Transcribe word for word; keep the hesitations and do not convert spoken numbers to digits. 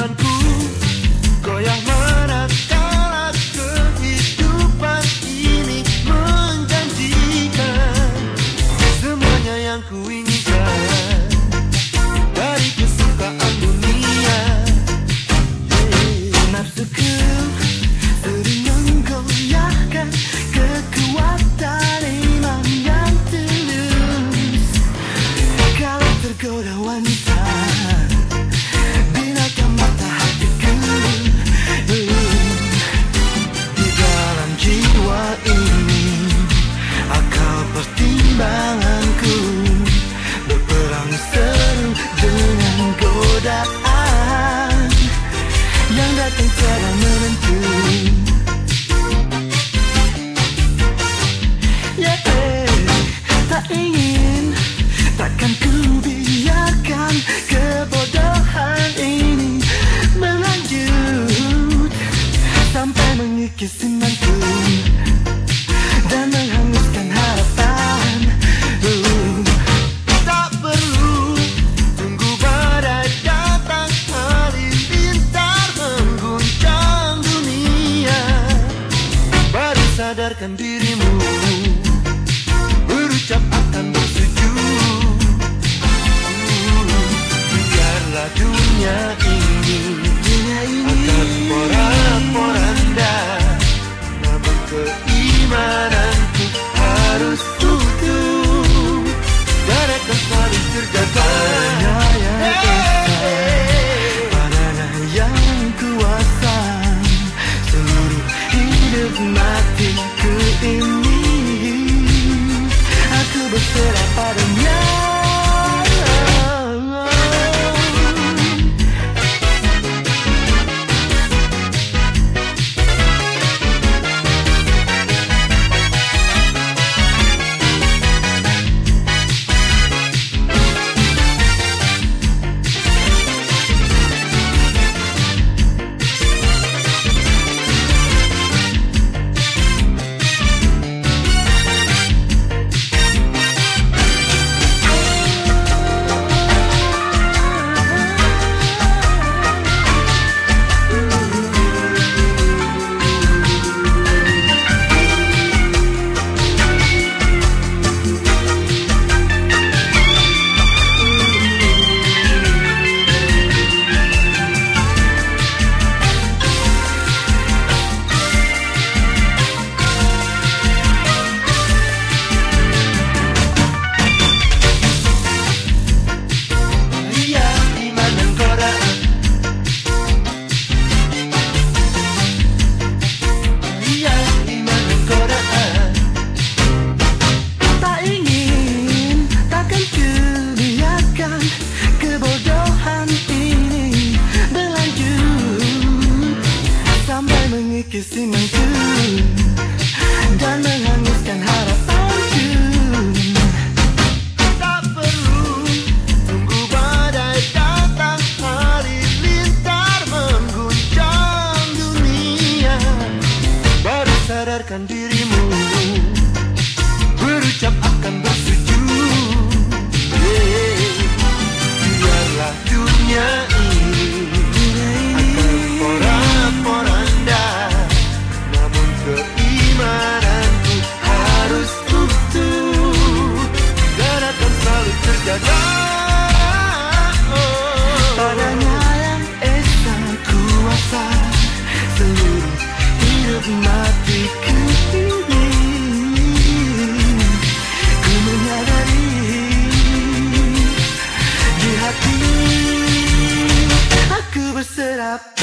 imanku goyah manakala kehidupan ini menjanjikan semuanya yang kuinginkan dari kesukaan dunia. Nafsuku sering menggoyahkan kekuatan iman yang tulus. Kalau tergoda wanita, binatang mata hatiku. Di dalam jiwa ini akal pertimbanganku berperang seru dengan godaan yang datang tiada menentu. Yeah, tak ingin, takkan ku biarkan kebodohan ini berlanjut sampai mengikis imanku dan menghanguskan harapan. uh, Tak perlu tunggu badai datang halilintar mengguncang dunia, baru sadarkan dirimu, berucap akan bersujud. Biarlah dunia ini akan porak-poranda, namun keimananku harus utuh dan akan selalu terjaga. Padanya yang kuasa seluruh hidup matiku ini, aku berserah padanya. Mengikis imanku dan menghanguskan harapanku. Tak perlu tunggu badai datang halilintar mengguncang dunia, baru sadarkan dirimu, berucap akan bersujud. Yeah. Biarlah dunia ini akan porak-poranda, namun keimananku harus utuh dan akan selalu terjaga. Oh. Padanya yang esa kuasa seluruh hidup matiku ini, ku menyadari di hati aku berserap.